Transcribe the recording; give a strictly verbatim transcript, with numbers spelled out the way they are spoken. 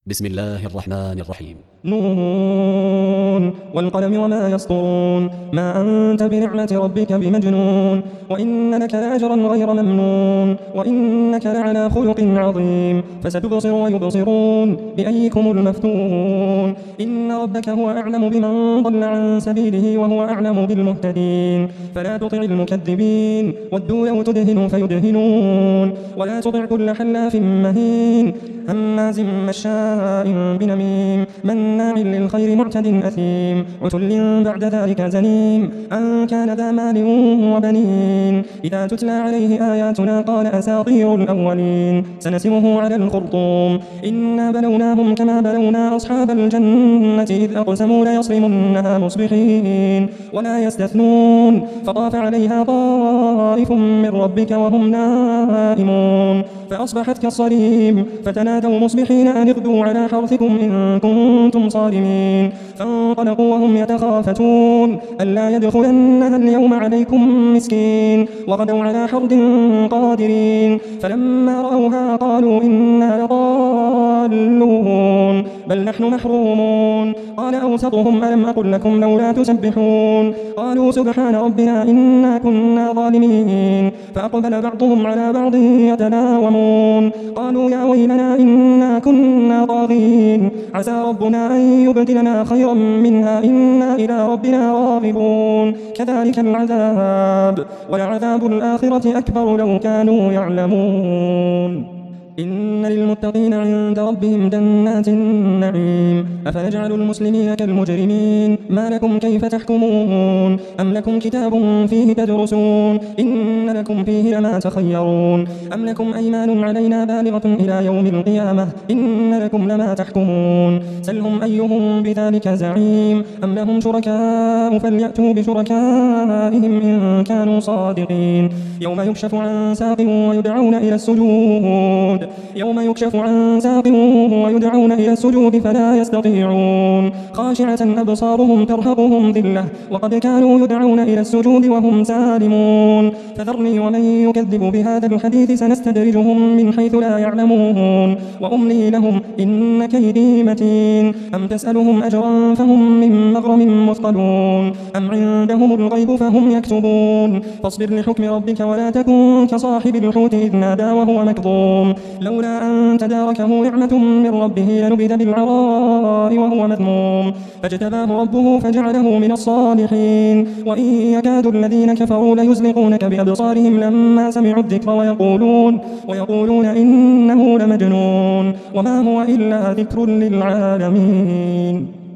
بسم الله الرحمن الرحيم. نون والقلم وما يسطرون ما أنت بنعمة ربك بمجنون وإن لك لأجرا غير ممنون وإنك لعلى خلق عظيم فستبصر ويبصرون بأيكم المفتون إن ربك هو أعلم بمن ضل عن سبيله وهو أعلم بالمهتدين فلا تطع المكذبين ودوا لو تدهنوا فيدهنون ولا تطع كل حلاف مهين هماز مشاء بنميم مناع للخير معتد أثيم عتل بعد ذلك زنيم أن كان ذا مال وبنين إذا تتلى عليه آياتنا قال أساطير الأولين سنسمه على الخرطوم إنا بلوناهم كما بلونا أصحاب الجنة إذ أقسموا ليصرمنها مصبحين ولا يستثنون فطاف عليها طائف من ربك وهم نائمون فأصبحت كالصريم فتنادوا مصبحين أن اغدوا على حرثكم إن كنتم صارمين فانطلقوا وهم يتخافتون ألا يدخلنها اليوم عليكم مسكين وغدوا على حرد قادرين فلما رأوها قالوا إنا لضالون بل نحن محرومون قال أوسطهم ألم أقل لكم لولا تسبحون قالوا سبحان ربنا إنا كنا ظالمين فأقبل بعضهم على بعض يتلاومون قالوا يا ويلنا إنا كنا طاغين عسى ربنا أن يبدلنا خيرا منها إنا إلى ربنا راغبون كذلك العذاب ولعذاب الآخرة أكبر لو كانوا يعلمون إن للمتقين عند ربهم جنات النعيم أفنجعل المسلمين كالمجرمين ما لكم كيف تحكمون أم لكم كتاب فيه تدرسون إن لكم فيه لما تخيرون أم لكم أيمان علينا بالغة إلى يوم القيامة إن لكم لما تحكمون سلهم أيهم بذلك زعيم أم لهم شركاء فليأتوا بشركائهم إن كانوا صادقين يوم يكشف عن ساق ويدعون إلى السجود يوم يكشف عن ساق ويدعون إلى السجود فلا يستطيعون خاشعة أبصارهم ترهقهم ذلة وقد كانوا يدعون إلى السجود وهم سالمون فذرني ومن يكذب بهذا الحديث سنستدرجهم من حيث لا يعلمون وأملي لهم إن كيدي متين أم تسألهم أجرا فهم من مغرم مثقلون أم عندهم الغيب فهم يكتبون فاصبر لحكم ربك ولا تكن كصاحب الحوت إذ نادى وهو مكظوم لولا أن تداركه نعمة من ربه لنبذ بالعراء وهو مذموم فاجتباه ربه فجعله من الصالحين وإن يكاد الذين كفروا ليزلقونك بأبصارهم لما سمعوا الذكر ويقولون, ويقولون إنه لمجنون وما هو إلا ذكر للعالمين.